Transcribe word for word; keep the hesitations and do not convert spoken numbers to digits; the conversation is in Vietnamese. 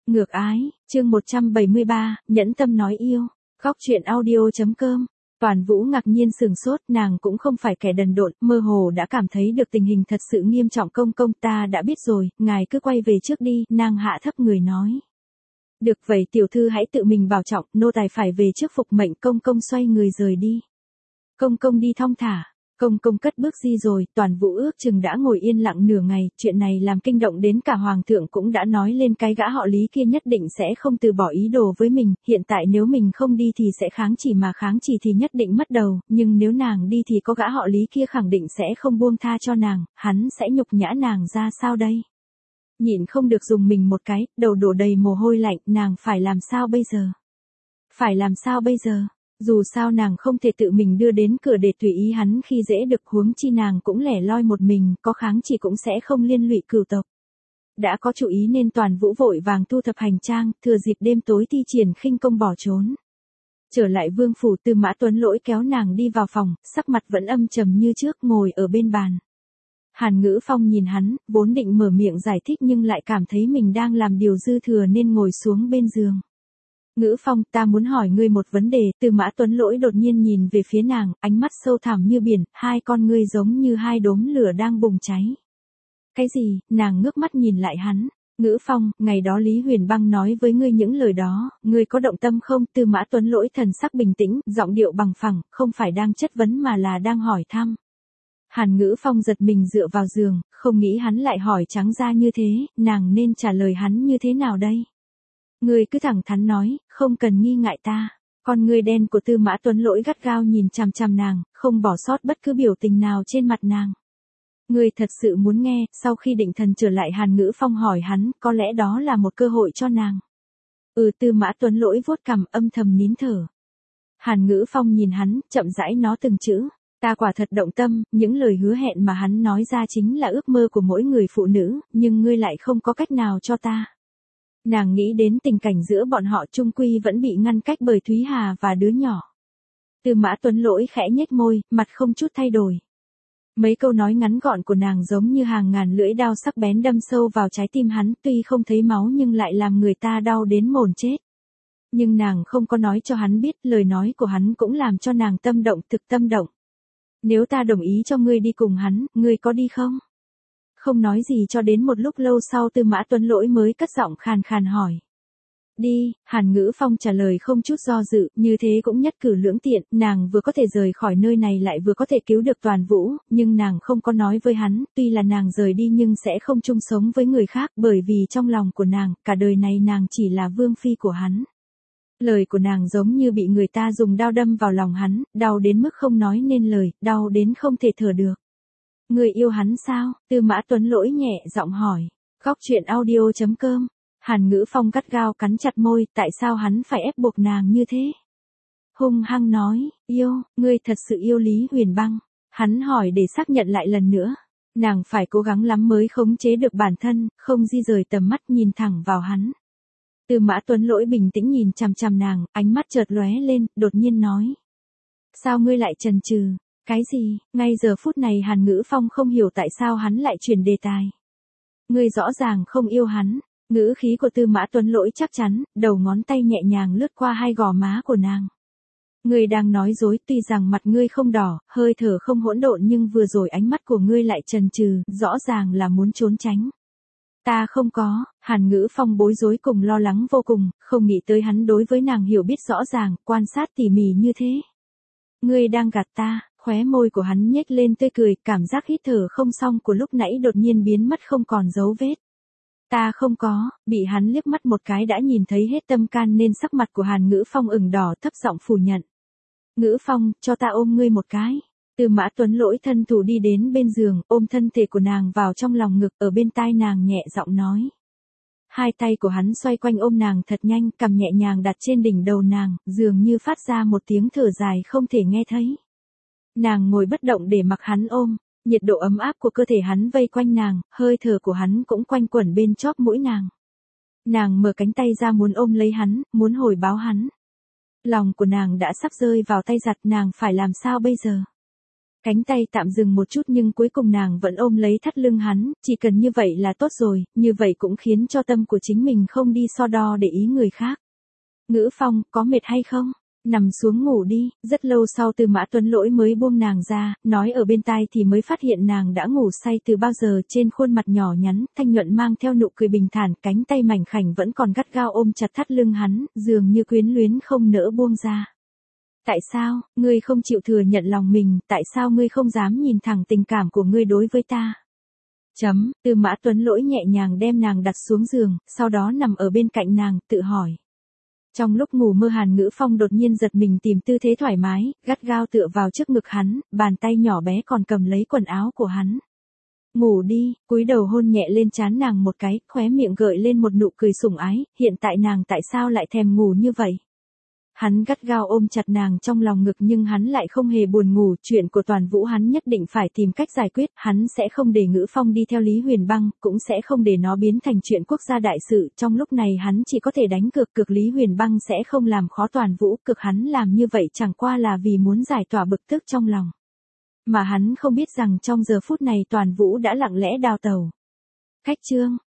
Ngược ái, chương một trăm bảy mươi ba, nhẫn tâm nói yêu. Góc truyện audio.com. Toàn Vũ ngạc nhiên sừng sốt, nàng cũng không phải kẻ đần độn, mơ hồ đã cảm thấy được tình hình thật sự nghiêm trọng. Công công, ta đã biết rồi, ngài cứ quay về trước đi, nàng hạ thấp người nói. Được vậy tiểu thư hãy tự mình bảo trọng, nô tài phải về trước phục mệnh. Công công xoay người rời đi. Công công đi thong thả. Công công cất bước đi rồi, Toàn Vũ ước chừng đã ngồi yên lặng nửa ngày, chuyện này làm kinh động đến cả hoàng thượng cũng đã nói lên cái gã họ Lý kia nhất định sẽ không từ bỏ ý đồ với mình, hiện tại nếu mình không đi thì sẽ kháng chỉ mà kháng chỉ thì nhất định mất đầu, nhưng nếu nàng đi thì có gã họ Lý kia khẳng định sẽ không buông tha cho nàng, hắn sẽ nhục nhã nàng ra sao đây? Nhịn không được dùng mình một cái, đầu đổ đầy mồ hôi lạnh, nàng phải làm sao bây giờ? Phải làm sao bây giờ? Dù sao nàng không thể tự mình đưa đến cửa để tùy ý hắn khi dễ được, huống chi nàng cũng lẻ loi một mình, có kháng chỉ cũng sẽ không liên lụy cửu tộc. Đã có chủ ý nên Toàn Vũ vội vàng thu thập hành trang, thừa dịp đêm tối thi triển khinh công bỏ trốn. Trở lại vương phủ, Tư Mã Tuấn Lỗi kéo nàng đi vào phòng, sắc mặt vẫn âm trầm như trước, ngồi ở bên bàn. Hàn Ngữ Phong nhìn hắn, vốn định mở miệng giải thích nhưng lại cảm thấy mình đang làm điều dư thừa nên ngồi xuống bên giường. Ngữ Phong, ta muốn hỏi ngươi một vấn đề. Tư Mã Tuấn Lỗi đột nhiên nhìn về phía nàng, ánh mắt sâu thẳm như biển, hai con ngươi giống như hai đốm lửa đang bùng cháy. Cái gì? Nàng ngước mắt nhìn lại hắn. Ngữ Phong, ngày đó Lý Huyền Băng nói với ngươi những lời đó, ngươi có động tâm không? Tư Mã Tuấn Lỗi thần sắc bình tĩnh, giọng điệu bằng phẳng, không phải đang chất vấn mà là đang hỏi thăm. Hàn Ngữ Phong giật mình dựa vào giường, không nghĩ hắn lại hỏi trắng ra như thế, nàng nên trả lời hắn như thế nào đây? Ngươi cứ thẳng thắn nói, không cần nghi ngại ta. Con ngươi đen của Tư Mã Tuấn Lỗi gắt gao nhìn chằm chằm nàng, không bỏ sót bất cứ biểu tình nào trên mặt nàng. Ngươi thật sự muốn nghe? Sau khi định thần trở lại, Hàn Ngữ Phong hỏi hắn, có lẽ đó là một cơ hội cho nàng. Ừ, Tư Mã Tuấn Lỗi vuốt cằm âm thầm nín thở. Hàn Ngữ Phong nhìn hắn, chậm rãi nói từng chữ. Ta quả thật động tâm, những lời hứa hẹn mà hắn nói ra chính là ước mơ của mỗi người phụ nữ, nhưng ngươi lại không có cách nào cho ta. Nàng nghĩ đến tình cảnh giữa bọn họ, chung quy vẫn bị ngăn cách bởi Thúy Hà và đứa nhỏ. Tư Mã Tuấn Lỗi khẽ nhếch môi, mặt không chút thay đổi. Mấy câu nói ngắn gọn của nàng giống như hàng ngàn lưỡi đao sắc bén đâm sâu vào trái tim hắn, tuy không thấy máu nhưng lại làm người ta đau đến mồn chết. Nhưng nàng không có nói cho hắn biết, lời nói của hắn cũng làm cho nàng tâm động, thực tâm động. Nếu ta đồng ý cho ngươi đi cùng hắn, ngươi có đi không? Không nói gì cho đến một lúc lâu sau, Tư Mã Tuấn Lỗi mới cất giọng khàn khàn hỏi. Đi, Hàn Ngữ Phong trả lời không chút do dự, như thế cũng nhất cử lưỡng tiện, nàng vừa có thể rời khỏi nơi này lại vừa có thể cứu được Toàn Vũ, nhưng nàng không có nói với hắn, tuy là nàng rời đi nhưng sẽ không chung sống với người khác, bởi vì trong lòng của nàng, cả đời này nàng chỉ là vương phi của hắn. Lời của nàng giống như bị người ta dùng đao đâm vào lòng hắn, đau đến mức không nói nên lời, đau đến không thể thở được. Người yêu hắn sao? Tư Mã Tuấn Lỗi nhẹ giọng hỏi. Góc truyện audio.com. Hàn Ngữ Phong gắt gao cắn chặt môi, tại sao hắn phải ép buộc nàng như thế? Hung hăng nói, yêu, ngươi thật sự yêu Lý Huyền Băng. Hắn hỏi để xác nhận lại lần nữa. Nàng phải cố gắng lắm mới khống chế được bản thân, không di rời tầm mắt nhìn thẳng vào hắn. Tư Mã Tuấn Lỗi bình tĩnh nhìn chằm chằm nàng, ánh mắt chợt lóe lên, đột nhiên nói. Sao ngươi lại chần chừ? Cái gì? Ngay giờ phút này Hàn Ngữ Phong không hiểu tại sao hắn lại chuyển đề tài. Ngươi rõ ràng không yêu hắn. Ngữ khí của Tư Mã Tuấn Lỗi chắc chắn, đầu ngón tay nhẹ nhàng lướt qua hai gò má của nàng. Ngươi đang nói dối, tuy rằng mặt ngươi không đỏ, hơi thở không hỗn độn nhưng vừa rồi ánh mắt của ngươi lại chần chừ, rõ ràng là muốn trốn tránh. Ta không có. Hàn Ngữ Phong bối rối cùng lo lắng vô cùng, không nghĩ tới hắn đối với nàng hiểu biết rõ ràng, quan sát tỉ mỉ như thế. Ngươi đang gạt ta. Khóe môi của hắn nhếch lên tươi cười, cảm giác hít thở không xong của lúc nãy đột nhiên biến mất không còn dấu vết. Ta không có. Bị hắn liếc mắt một cái đã nhìn thấy hết tâm can nên sắc mặt của Hàn Ngữ Phong ửng đỏ, thấp giọng phủ nhận. Ngữ Phong, cho ta ôm ngươi một cái. Tư Mã Tuấn Lỗi thân thủ đi đến bên giường, ôm thân thể của nàng vào trong lòng ngực, ở bên tai nàng nhẹ giọng nói. Hai tay của hắn xoay quanh ôm nàng thật nhanh, cằm nhẹ nhàng đặt trên đỉnh đầu nàng, dường như phát ra một tiếng thở dài không thể nghe thấy. Nàng ngồi bất động để mặc hắn ôm, nhiệt độ ấm áp của cơ thể hắn vây quanh nàng, hơi thở của hắn cũng quanh quẩn bên chóp mũi nàng. Nàng mở cánh tay ra muốn ôm lấy hắn, muốn hồi báo hắn. Lòng của nàng đã sắp rơi vào tay giặt, nàng phải làm sao bây giờ? Cánh tay tạm dừng một chút nhưng cuối cùng nàng vẫn ôm lấy thắt lưng hắn, chỉ cần như vậy là tốt rồi, như vậy cũng khiến cho tâm của chính mình không đi so đo để ý người khác. Ngữ Phong, có mệt hay không? Nằm xuống ngủ đi. Rất lâu sau Tư Mã Tuấn Lỗi mới buông nàng ra, nói ở bên tai thì mới phát hiện nàng đã ngủ say từ bao giờ. Trên khuôn mặt nhỏ nhắn, thanh nhuận mang theo nụ cười bình thản, cánh tay mảnh khảnh vẫn còn gắt gao ôm chặt thắt lưng hắn, dường như quyến luyến không nỡ buông ra. Tại sao, ngươi không chịu thừa nhận lòng mình, tại sao ngươi không dám nhìn thẳng tình cảm của ngươi đối với ta? Chấm, Tư Mã Tuấn Lỗi nhẹ nhàng đem nàng đặt xuống giường, sau đó nằm ở bên cạnh nàng, tự hỏi. Trong lúc ngủ mơ Hàn Ngữ Phong đột nhiên giật mình tìm tư thế thoải mái, gắt gao tựa vào trước ngực hắn, bàn tay nhỏ bé còn cầm lấy quần áo của hắn. Ngủ đi, cúi đầu hôn nhẹ lên trán nàng một cái, khóe miệng gợi lên một nụ cười sủng ái, hiện tại nàng tại sao lại thèm ngủ như vậy? Hắn gắt gao ôm chặt nàng trong lòng ngực nhưng hắn lại không hề buồn ngủ, chuyện của Toàn Vũ hắn nhất định phải tìm cách giải quyết, hắn sẽ không để Ngữ Phong đi theo Lý Huyền Băng, cũng sẽ không để nó biến thành chuyện quốc gia đại sự, trong lúc này hắn chỉ có thể đánh cược, cực Lý Huyền Băng sẽ không làm khó Toàn Vũ, cực hắn làm như vậy chẳng qua là vì muốn giải tỏa bực tức trong lòng. Mà hắn không biết rằng trong giờ phút này Toàn Vũ đã lặng lẽ đào tẩu. Khách trương